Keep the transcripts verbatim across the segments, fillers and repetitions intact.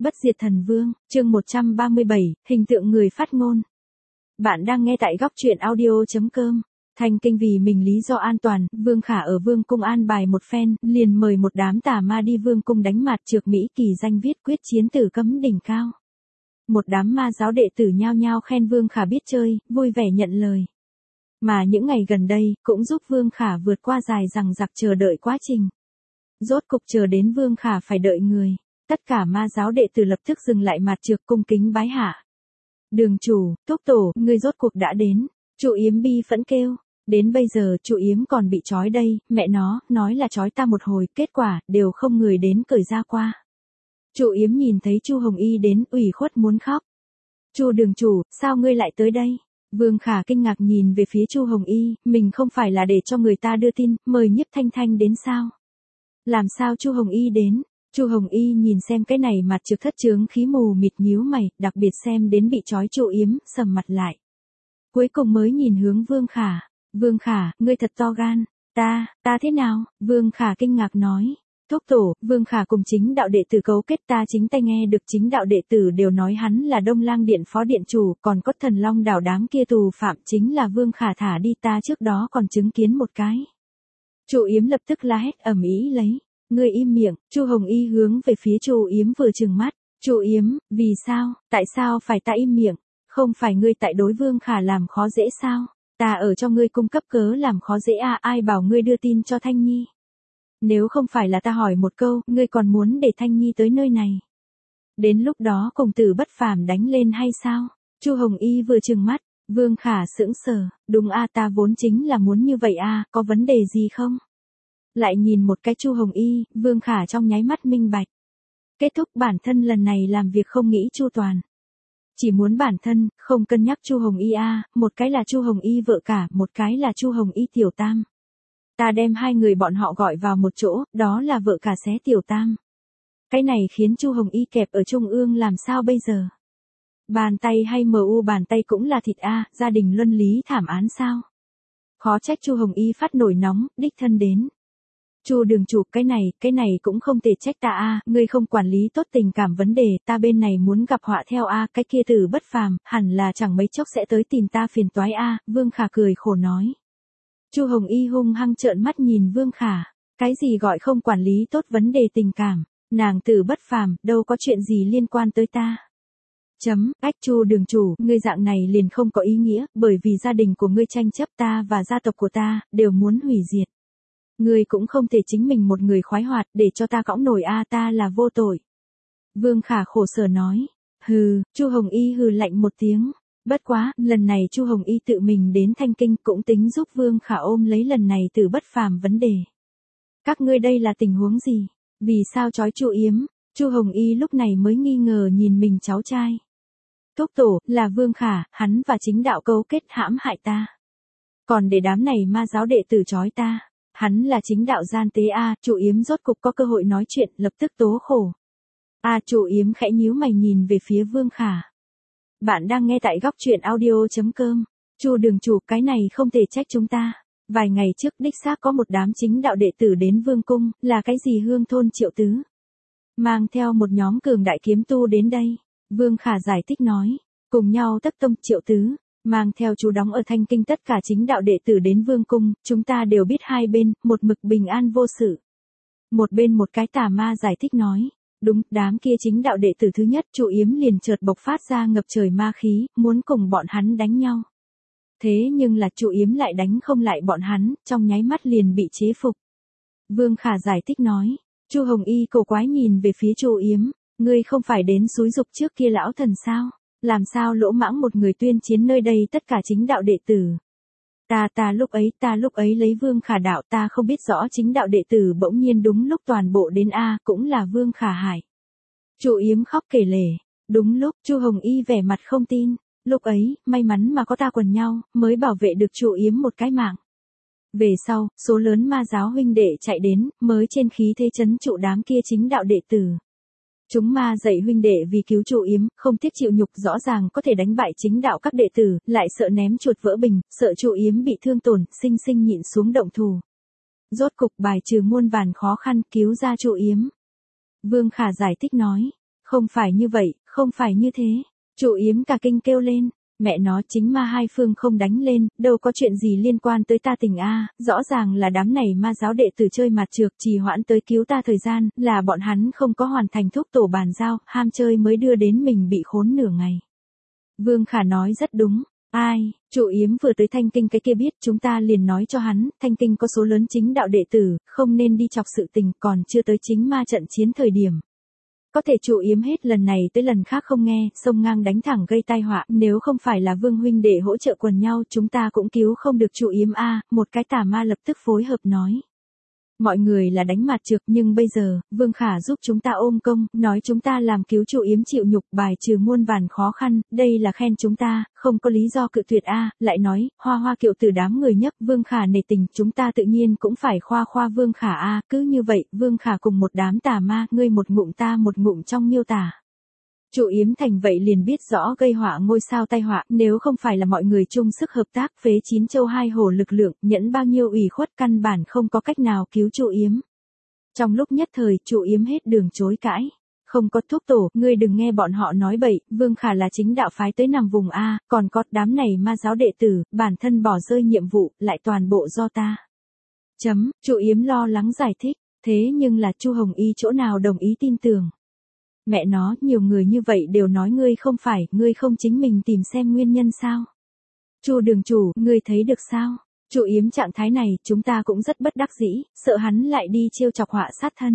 Bất diệt thần vương, chương một trăm ba mươi bảy, hình tượng người phát ngôn. Bạn đang nghe tại góc truyện audio.com. Thanh Kinh vì mình lý do an toàn, Vương Khả ở Vương cung an bài một phen, liền mời một đám tà ma đi Vương cung đánh mặt trược Mỹ kỳ danh viết quyết chiến tử cấm đỉnh cao. Một đám ma giáo đệ tử nhao nhao khen Vương Khả biết chơi, vui vẻ nhận lời. Mà những ngày gần đây, cũng giúp Vương Khả vượt qua dài dằng dặc chờ đợi quá trình. Rốt cục chờ đến Vương Khả phải đợi người. Tất cả ma giáo đệ tử lập tức dừng lại mặt trược cung kính bái hạ. Đường chủ, Túc tổ, ngươi rốt cuộc đã đến. Trụ Yếm bi phẫn kêu. Đến bây giờ trụ Yếm còn bị trói đây, mẹ nó, nói là trói ta một hồi, kết quả, đều không người đến cởi ra qua. Trụ Yếm nhìn thấy Chu Hồng Y đến, ủy khuất muốn khóc. Chu đường chủ, sao ngươi lại tới đây? Vương Khả kinh ngạc nhìn về phía Chu Hồng Y, mình không phải là để cho người ta đưa tin, mời Nhiếp Thanh Thanh đến sao? Làm sao Chu Hồng Y đến? Chu Hồng Y nhìn xem cái này mặt trực thất chướng khí mù mịt nhíu mày, đặc biệt xem đến bị trói Trụ Yếm, sầm mặt lại. Cuối cùng mới nhìn hướng Vương Khả. Vương Khả, ngươi thật to gan. Ta, ta thế nào? Vương Khả kinh ngạc nói. Thúc tổ, Vương Khả cùng chính đạo đệ tử cấu kết, ta chính tay nghe được chính đạo đệ tử đều nói hắn là Đông Lang Điện phó điện chủ, còn có Thần Long đảo đám kia tù phạm chính là Vương Khả thả đi, ta trước đó còn chứng kiến một cái. Trụ Yếm lập tức la hét ầm ĩ lấy. Ngươi im miệng. Chu Hồng Y hướng về phía Trụ Yếm vừa trừng mắt. Trụ Yếm, vì sao, tại sao phải ta im miệng? Không phải ngươi tại đối Vương Khả làm khó dễ sao? Ta ở cho ngươi cung cấp cớ làm khó dễ à, ai bảo ngươi đưa tin cho Thanh Nhi? Nếu không phải là ta hỏi một câu, ngươi còn muốn để Thanh Nhi tới nơi này? Đến lúc đó cùng tử bất phàm đánh lên hay sao? Chu Hồng Y vừa trừng mắt. Vương Khả sững sờ. Đúng a, ta vốn chính là muốn như vậy a, có vấn đề gì không? Lại nhìn một cái Chu Hồng Y, Vương Khả trong nháy mắt minh bạch. Kết thúc bản thân lần này làm việc không nghĩ chu toàn. Chỉ muốn bản thân, không cân nhắc Chu Hồng Y a, một cái là Chu Hồng Y vợ cả, một cái là Chu Hồng Y tiểu tam. Ta đem hai người bọn họ gọi vào một chỗ, đó là vợ cả xé tiểu tam. Cái này khiến Chu Hồng Y kẹp ở trung ương làm sao bây giờ? Bàn tay hay em u bàn tay cũng là thịt a, gia đình luân lý thảm án sao? Khó trách Chu Hồng Y phát nổi nóng, đích thân đến. Chu đường chủ, cái này, cái này cũng không thể trách ta a, ngươi không quản lý tốt tình cảm vấn đề, ta bên này muốn gặp họa theo a, cái kia tử bất phàm, hẳn là chẳng mấy chốc sẽ tới tìm ta phiền toái a, Vương Khả cười khổ nói. Chu Hồng Y hung hăng trợn mắt nhìn Vương Khả, cái gì gọi không quản lý tốt vấn đề tình cảm, nàng tử bất phàm, đâu có chuyện gì liên quan tới ta. Chấm, ách Chu đường chủ, ngươi dạng này liền không có ý nghĩa, bởi vì gia đình của ngươi tranh chấp ta và gia tộc của ta, đều muốn hủy diệt. Ngươi cũng không thể chính mình một người khoái hoạt để cho ta cõng nổi a, ta là vô tội. Vương Khả khổ sở nói. Hừ, Chu Hồng Y hừ lạnh một tiếng. Bất quá, lần này Chu Hồng Y tự mình đến Thanh Kinh cũng tính giúp Vương Khả ôm lấy lần này từ bất phàm vấn đề. Các ngươi đây là tình huống gì? Vì sao trói Trụ Yếm? Chu Hồng Y lúc này mới nghi ngờ nhìn mình cháu trai. Thúc tổ, là Vương Khả, hắn và chính đạo cấu kết hãm hại ta. Còn để đám này ma giáo đệ tử trói ta. Hắn là chính đạo gian tế a, Trụ Yếm rốt cục có cơ hội nói chuyện, lập tức tố khổ. A, Trụ Yếm khẽ nhíu mày nhìn về phía Vương Khả. Bạn đang nghe tại góc truyện audio.com. Chu đường chủ, cái này không thể trách chúng ta. Vài ngày trước đích xác có một đám chính đạo đệ tử đến Vương cung, là cái gì Hương thôn Triệu Tứ. Mang theo một nhóm cường đại kiếm tu đến đây. Vương Khả giải thích nói, cùng nhau tất tông Triệu Tứ. Mang theo chú đóng ở Thanh Kinh tất cả chính đạo đệ tử đến Vương cung, chúng ta đều biết hai bên, một mực bình an vô sự. Một bên một cái tà ma giải thích nói, đúng, đám kia chính đạo đệ tử thứ nhất Trụ Yếm liền chợt bộc phát ra ngập trời ma khí, muốn cùng bọn hắn đánh nhau. Thế nhưng là Trụ Yếm lại đánh không lại bọn hắn, trong nháy mắt liền bị chế phục. Vương Khả giải thích nói, Chu Hồng Y cổ quái nhìn về phía Trụ Yếm, ngươi không phải đến xúi dục trước kia lão thần sao? Làm sao lỗ mãng một người tuyên chiến nơi đây tất cả chính đạo đệ tử. Ta ta lúc ấy ta lúc ấy lấy Vương Khả đạo, ta không biết rõ chính đạo đệ tử bỗng nhiên đúng lúc toàn bộ đến a, cũng là Vương Khả hại. Trụ Yếm khóc kể lể. Đúng lúc, Chu Hồng Y vẻ mặt không tin. Lúc ấy, may mắn mà có ta quần nhau, mới bảo vệ được Trụ Yếm một cái mạng. Về sau, số lớn ma giáo huynh đệ chạy đến, mới trên khí thế chấn trụ đám kia chính đạo đệ tử. Chúng ma dạy huynh đệ vì cứu Trụ Yếm, không tiếc chịu nhục, rõ ràng có thể đánh bại chính đạo các đệ tử, lại sợ ném chuột vỡ bình, sợ Trụ Yếm bị thương tổn, sinh sinh nhịn xuống động thủ. Rốt cục bài trừ muôn vàn khó khăn, cứu ra Trụ Yếm. Vương Khả giải thích nói, Không phải như vậy, không phải như thế. Chu Yếm cả kinh kêu lên. Mẹ nó chính ma hai phương không đánh lên, đâu có chuyện gì liên quan tới ta tình a, rõ ràng là đám này ma giáo đệ tử chơi mặt trược trì hoãn tới cứu ta thời gian, là bọn hắn không có hoàn thành thúc tổ bàn giao, ham chơi mới đưa đến mình bị khốn nửa ngày. Vương Khả nói rất đúng. Ai, Chu Yếm vừa tới Thanh Kinh cái kia biết, chúng ta liền nói cho hắn, Thanh Kinh có số lớn chính đạo đệ tử, không nên đi chọc sự tình, còn chưa tới chính ma trận chiến thời điểm. Có thể Chu Yếm hết lần này tới lần khác không nghe, xông ngang đánh thẳng gây tai họa, nếu không phải là Vương huynh đệ hỗ trợ quần nhau, chúng ta cũng cứu không được Chu Yếm a, một cái tà ma lập tức phối hợp nói. Mọi người là đánh mặt trược nhưng bây giờ, Vương Khả giúp chúng ta ôm công, nói chúng ta làm cứu Chu Yếm chịu nhục bài trừ muôn vàn khó khăn, đây là khen chúng ta, không có lý do cự tuyệt a, lại nói, hoa hoa kiệu từ đám người nhấp Vương Khả nể tình, chúng ta tự nhiên cũng phải khoa khoa Vương Khả a, cứ như vậy, Vương Khả cùng một đám tà ma, ngươi một ngụm ta một ngụm trong miêu tả. Chu Yếm thành vậy liền biết rõ gây họa ngôi sao tai họa, nếu không phải là mọi người chung sức hợp tác phế chín châu hai hổ lực lượng, nhẫn bao nhiêu ủy khuất căn bản không có cách nào cứu Chu Yếm. Trong lúc nhất thời, Chu Yếm hết đường chối cãi. Không có thuốc tổ, ngươi đừng nghe bọn họ nói bậy, Vương Khả là chính đạo phái tới nằm vùng A, còn có đám này ma giáo đệ tử, bản thân bỏ rơi nhiệm vụ, lại toàn bộ do ta. Chấm, Chu Yếm lo lắng giải thích, thế nhưng là Chu Hồng Y chỗ nào đồng ý tin tưởng. Mẹ nó, nhiều người như vậy đều nói ngươi không phải, ngươi không chính mình tìm xem nguyên nhân sao. Chu đường chủ, ngươi thấy được sao? Chu Yếm trạng thái này, chúng ta cũng rất bất đắc dĩ, sợ hắn lại đi chiêu chọc họa sát thân.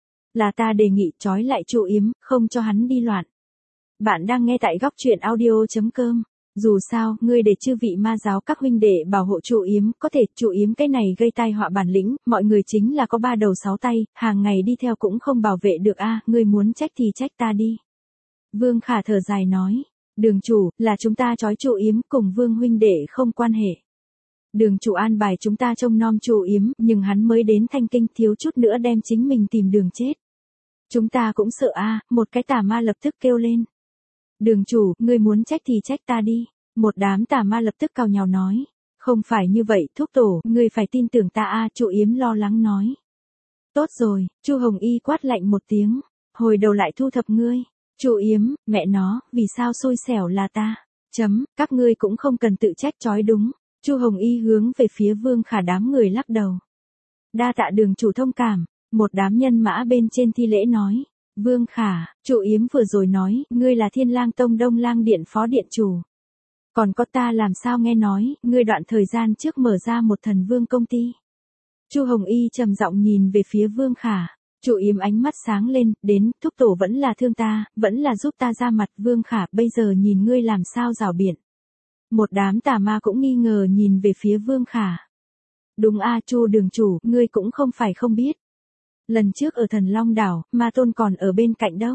Là ta đề nghị trói lại Chu Yếm, không cho hắn đi loạn. Bạn đang nghe tại góc truyện audio chấm com. Dù sao, ngươi để chư vị ma giáo các huynh đệ bảo hộ Chu Yếm, có thể Chu Yếm cái này gây tai họa bản lĩnh, mọi người chính là có ba đầu sáu tay, hàng ngày đi theo cũng không bảo vệ được a, ngươi muốn trách thì trách ta đi. Vương Khả thở dài nói, đường chủ, là chúng ta trói Chu Yếm cùng Vương huynh đệ không quan hệ. Đường chủ an bài chúng ta trông nom Chu Yếm, nhưng hắn mới đến Thanh Kinh thiếu chút nữa đem chính mình tìm đường chết. Chúng ta cũng sợ a, một cái tà ma lập tức kêu lên. Đường chủ, ngươi muốn trách thì trách ta đi. Một đám tà ma lập tức cào nhào nói. Không phải như vậy, thúc tổ, ngươi phải tin tưởng ta a, Chu Yếm lo lắng nói. Tốt rồi, Chu Hồng Y quát lạnh một tiếng. Hồi đầu lại thu thập ngươi. Chu Yếm, mẹ nó, vì sao xui xẻo là ta? Chấm, các ngươi cũng không cần tự trách chói đúng. Chu Hồng Y hướng về phía Vương Khả đám người lắc đầu. Đa tạ đường chủ thông cảm. Một đám nhân mã bên trên thi lễ nói. Vương Khả, Chu Yếm vừa rồi nói, ngươi là Thiên Lang Tông Đông Lang Điện phó điện chủ. Còn có ta làm sao nghe nói, ngươi đoạn thời gian trước mở ra một thần vương công ty. Chu Hồng Y trầm giọng nhìn về phía Vương Khả. Chu Yếm ánh mắt sáng lên, đến, thúc tổ vẫn là thương ta, vẫn là giúp ta ra mặt. Vương Khả, bây giờ nhìn ngươi làm sao rào biện. Một đám tà ma cũng nghi ngờ nhìn về phía Vương Khả. Đúng a, Chu đường chủ, ngươi cũng không phải không biết. Lần trước ở Thần Long Đảo, Ma Tôn còn ở bên cạnh đâu.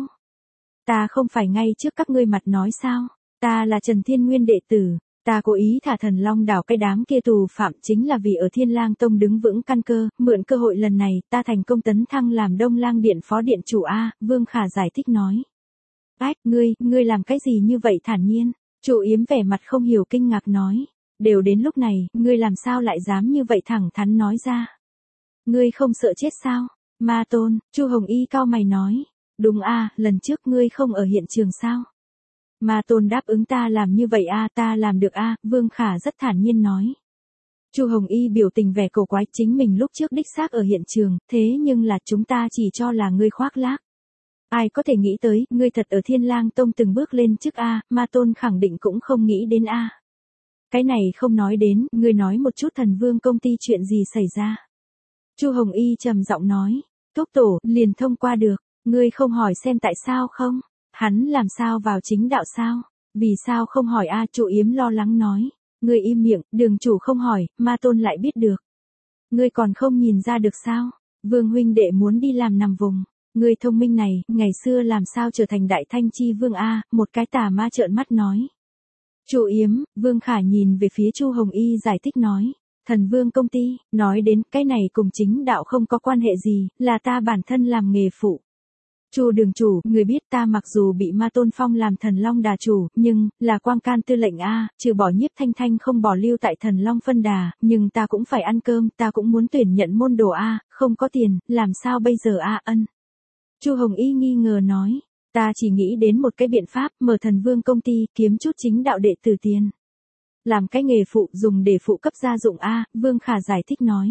Ta không phải ngay trước các ngươi mặt nói sao, ta là Trần Thiên Nguyên đệ tử, ta cố ý thả Thần Long Đảo cái đám kia tù phạm chính là vì ở Thiên Lang Tông đứng vững căn cơ, mượn cơ hội lần này, ta thành công tấn thăng làm Đông Lang Điện phó điện chủ a, Vương Khả giải thích nói. Ách, ngươi, ngươi làm cái gì như vậy thản nhiên, Chu Yếm vẻ mặt không hiểu kinh ngạc nói, đều đến lúc này, ngươi làm sao lại dám như vậy thẳng thắn nói ra. Ngươi không sợ chết sao? Ma Tôn, Chu Hồng Y cao mày nói. Đúng a, lần trước ngươi không ở hiện trường sao? Ma Tôn đáp ứng ta làm như vậy a, ta làm được a, Vương Khả rất thản nhiên nói. Chu Hồng Y biểu tình vẻ cổ quái, chính mình lúc trước đích xác ở hiện trường, thế nhưng là chúng ta chỉ cho là ngươi khoác lác. Ai có thể nghĩ tới, ngươi thật ở Thiên Lang Tông từng bước lên trước a, Ma Tôn khẳng định cũng không nghĩ đến a. Cái này không nói đến, ngươi nói một chút thần vương công ty chuyện gì xảy ra. Chu Hồng Y trầm giọng nói, thúc tổ, liền thông qua được, ngươi không hỏi xem tại sao không, hắn làm sao vào chính đạo sao, vì sao không hỏi a, Chu Yếm lo lắng nói, ngươi im miệng, đường chủ không hỏi, Ma Tôn lại biết được. Ngươi còn không nhìn ra được sao, Vương huynh đệ muốn đi làm nằm vùng, ngươi thông minh này, ngày xưa làm sao trở thành đại thanh chi vương a, một cái tà ma trợn mắt nói. Chu Yếm, Vương Khả nhìn về phía Chu Hồng Y giải thích nói. Thần vương công ty, nói đến cái này cùng chính đạo không có quan hệ gì, là ta bản thân làm nghề phụ. Chu đường chủ, người biết ta mặc dù bị Ma Tôn phong làm thần long đà chủ, nhưng, là quang can tư lệnh a, trừ bỏ Nhiếp Thanh Thanh không bỏ lưu tại thần long phân đà, nhưng ta cũng phải ăn cơm, ta cũng muốn tuyển nhận môn đồ a, không có tiền, làm sao bây giờ a ân. Chu Hồng Y nghi ngờ nói, Ta chỉ nghĩ đến một cái biện pháp, mở thần vương công ty, kiếm chút chính đạo đệ tử tiền. Làm cái nghề phụ dùng để phụ cấp gia dụng A, Vương Khả giải thích nói.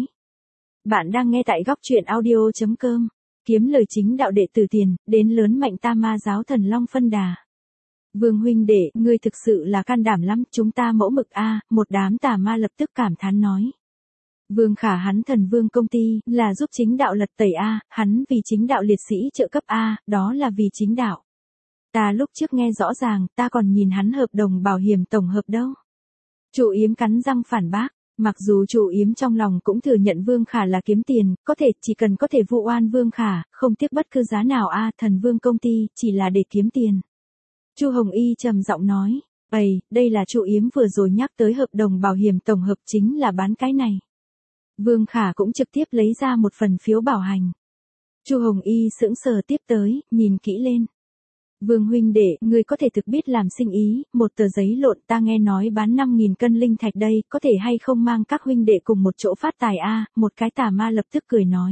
Bạn đang nghe tại góc truyện audio.com. Kiếm lời chính đạo đệ tử tiền, đến lớn mạnh ta ma giáo Thần Long phân đà. Vương huynh đệ, ngươi thực sự là can đảm lắm, chúng ta mẫu mực A, một đám tà ma lập tức cảm thán nói. Vương Khả hắn thần vương công ty, là giúp chính đạo lật tẩy A, hắn vì chính đạo liệt sĩ trợ cấp A, đó là vì chính đạo. Ta lúc trước nghe rõ ràng, ta còn nhìn hắn hợp đồng bảo hiểm tổng hợp đâu. Trụ Yếm cắn răng phản bác, mặc dù Trụ Yếm trong lòng cũng thừa nhận Vương Khả là kiếm tiền, có thể chỉ cần có thể vu oan Vương Khả, không tiếc bất cứ giá nào A, thần vương công ty, chỉ là để kiếm tiền. Chu Hồng Y trầm giọng nói, ầy, đây là Trụ Yếm vừa rồi nhắc tới hợp đồng bảo hiểm tổng hợp chính là bán cái này. Vương Khả cũng trực tiếp lấy ra một phần phiếu bảo hành. Chu Hồng Y sững sờ tiếp tới, nhìn kỹ lên. Vương huynh đệ, ngươi có thể thực biết làm sinh ý, một tờ giấy lộn ta nghe nói bán năm nghìn cân linh thạch đây, có thể hay không mang các huynh đệ cùng một chỗ phát tài a? Một cái tà ma lập tức cười nói.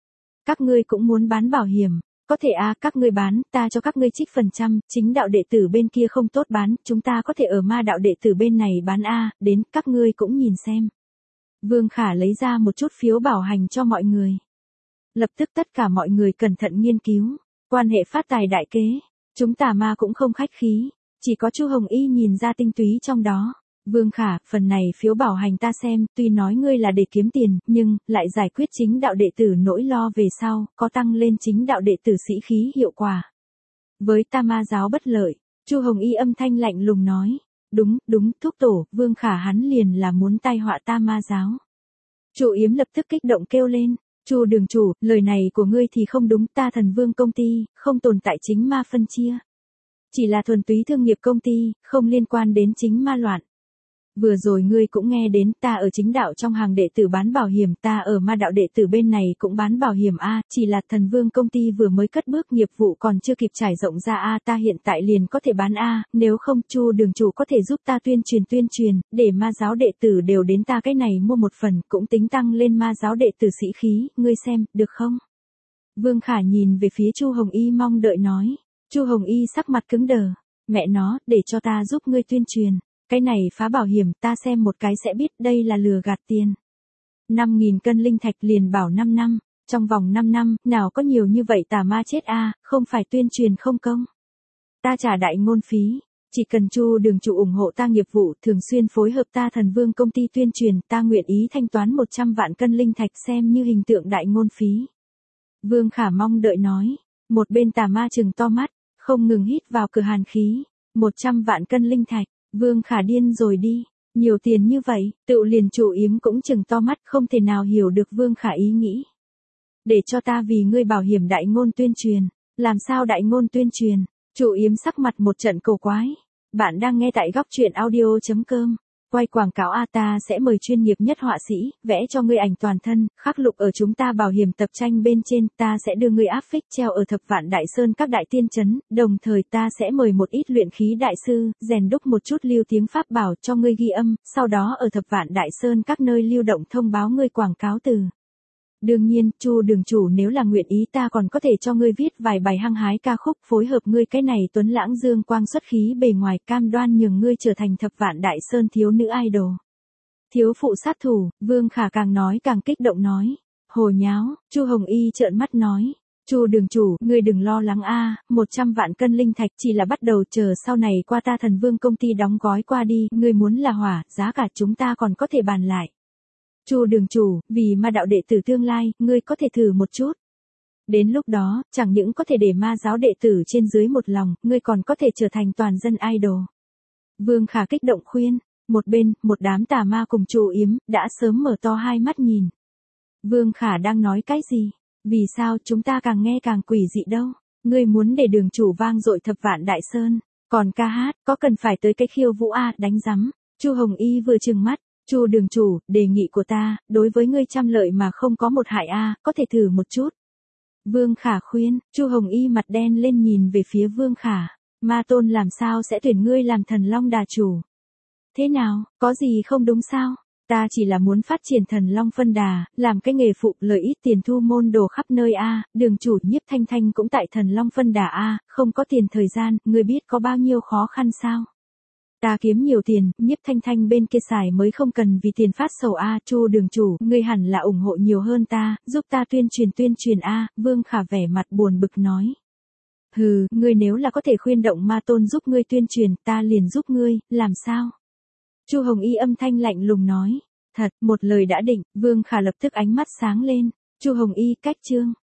Các ngươi cũng muốn bán bảo hiểm, có thể a, các ngươi bán, ta cho các ngươi trích phần trăm, chính đạo đệ tử bên kia không tốt bán, chúng ta có thể ở ma đạo đệ tử bên này bán a, đến, các ngươi cũng nhìn xem. Vương Khả lấy ra một chút phiếu bảo hành cho mọi người. Lập tức tất cả mọi người cẩn thận nghiên cứu, quan hệ phát tài đại kế. Chúng tà ma cũng không khách khí, chỉ có Chu Hồng Y nhìn ra tinh túy trong đó. Vương Khả, phần này phiếu bảo hành ta xem, tuy nói ngươi là để kiếm tiền, nhưng, lại giải quyết chính đạo đệ tử nỗi lo về sau, có tăng lên chính đạo đệ tử sĩ khí hiệu quả. Với ta ma giáo bất lợi, Chu Hồng Y âm thanh lạnh lùng nói, đúng, đúng, thúc tổ, Vương Khả hắn liền là muốn tai họa ta ma giáo. Trụ Yếm lập tức kích động kêu lên. Chu đường chủ, lời này của ngươi thì không đúng, ta thần vương công ty, không tồn tại chính ma phân chia. Chỉ là thuần túy thương nghiệp công ty, không liên quan đến chính ma loạn. Vừa rồi ngươi cũng nghe đến, ta ở chính đạo trong hàng đệ tử bán bảo hiểm, ta ở ma đạo đệ tử bên này cũng bán bảo hiểm A, chỉ là thần vương công ty vừa mới cất bước nghiệp vụ còn chưa kịp trải rộng ra A, ta hiện tại liền có thể bán A, nếu không Chu đường chủ có thể giúp ta tuyên truyền tuyên truyền, để ma giáo đệ tử đều đến ta cái này mua một phần, cũng tính tăng lên ma giáo đệ tử sĩ khí, ngươi xem, được không? Vương Khả nhìn về phía Chu Hồng Y mong đợi nói, Chu Hồng Y sắc mặt cứng đờ, mẹ nó, để cho ta giúp ngươi tuyên truyền. Cái này phá bảo hiểm ta xem một cái sẽ biết đây là lừa gạt tiền. năm nghìn cân linh thạch liền bảo năm năm, trong vòng năm năm, nào có nhiều như vậy tà ma chết a, không phải tuyên truyền không công. Ta trả đại ngôn phí, chỉ cần Chu đường chủ ủng hộ ta nghiệp vụ thường xuyên phối hợp ta thần vương công ty tuyên truyền, ta nguyện ý thanh toán một trăm vạn cân linh thạch xem như hình tượng đại ngôn phí. Vương Khả mong đợi nói, một bên tà ma trừng to mắt, không ngừng hít vào cửa hàn khí, một trăm vạn cân linh thạch. Vương Khả điên rồi đi, nhiều tiền như vậy, tự liền Trụ Yếm cũng chừng to mắt không thể nào hiểu được Vương Khả ý nghĩ. Để cho ta vì ngươi bảo hiểm đại ngôn tuyên truyền, làm sao đại ngôn tuyên truyền, Trụ Yếm sắc mặt một trận cầu quái. Bạn đang nghe tại góc truyện audio.com, quay quảng cáo A ta sẽ mời chuyên nghiệp nhất họa sĩ, vẽ cho ngươi ảnh toàn thân, khắc lục ở chúng ta bảo hiểm tập tranh bên trên, ta sẽ đưa ngươi áp phích treo ở thập vạn đại sơn các đại tiên trấn, đồng thời ta sẽ mời một ít luyện khí đại sư, rèn đúc một chút lưu tiếng pháp bảo cho ngươi ghi âm, sau đó ở thập vạn đại sơn các nơi lưu động thông báo ngươi quảng cáo từ. Đương nhiên, Chu đường chủ nếu là nguyện ý ta còn có thể cho ngươi viết vài bài hăng hái ca khúc phối hợp ngươi cái này tuấn lãng dương quang xuất khí bề ngoài cam đoan nhường ngươi trở thành thập vạn đại sơn thiếu nữ idol. Thiếu phụ sát thủ, Vương Khả càng nói càng kích động nói. Hồ nháo, Chu Hồng Y trợn mắt nói. Chu đường chủ, ngươi đừng lo lắng a, một trăm vạn cân linh thạch chỉ là bắt đầu, chờ sau này qua ta thần vương công ty đóng gói qua đi, ngươi muốn là hỏa, giá cả chúng ta còn có thể bàn lại. Chu đường chủ, vì ma đạo đệ tử tương lai, ngươi có thể thử một chút. Đến lúc đó, chẳng những có thể để ma giáo đệ tử trên dưới một lòng, ngươi còn có thể trở thành toàn dân idol. Vương Khả kích động khuyên, một bên, một đám tà ma cùng Trụ Yếm, đã sớm mở to hai mắt nhìn. Vương Khả đang nói cái gì? Vì sao chúng ta càng nghe càng quỷ dị đâu? Ngươi muốn để đường chủ vang dội thập vạn đại sơn, còn ca hát, có cần phải tới cái khiêu vũ a, đánh rắm. Chu Hồng Y vừa trừng mắt. Chu đường chủ, đề nghị của ta, đối với ngươi trăm lợi mà không có một hại a, có thể thử một chút. Vương Khả khuyên, Chu Hồng Y mặt đen lên nhìn về phía Vương Khả, ma tôn làm sao sẽ tuyển ngươi làm thần long đà chủ? Thế nào, có gì không đúng sao? Ta chỉ là muốn phát triển Thần Long phân đà, làm cái nghề phụ, lợi ít tiền thu môn đồ khắp nơi a, đường chủ Nhiếp Thanh Thanh cũng tại Thần Long phân đà a, không có tiền thời gian, ngươi biết có bao nhiêu khó khăn sao? Ta kiếm nhiều tiền, Nhiếp Thanh Thanh bên kia xài mới không cần vì tiền phát sầu a, Chu đường chủ, ngươi hẳn là ủng hộ nhiều hơn ta, giúp ta tuyên truyền tuyên truyền a, Vương Khả vẻ mặt buồn bực nói. Hừ, ngươi nếu là có thể khuyên động ma tôn giúp ngươi tuyên truyền, ta liền giúp ngươi, làm sao? Chu Hồng Y âm thanh lạnh lùng nói. Thật, một lời đã định, Vương Khả lập tức ánh mắt sáng lên. Chu Hồng Y cách chương.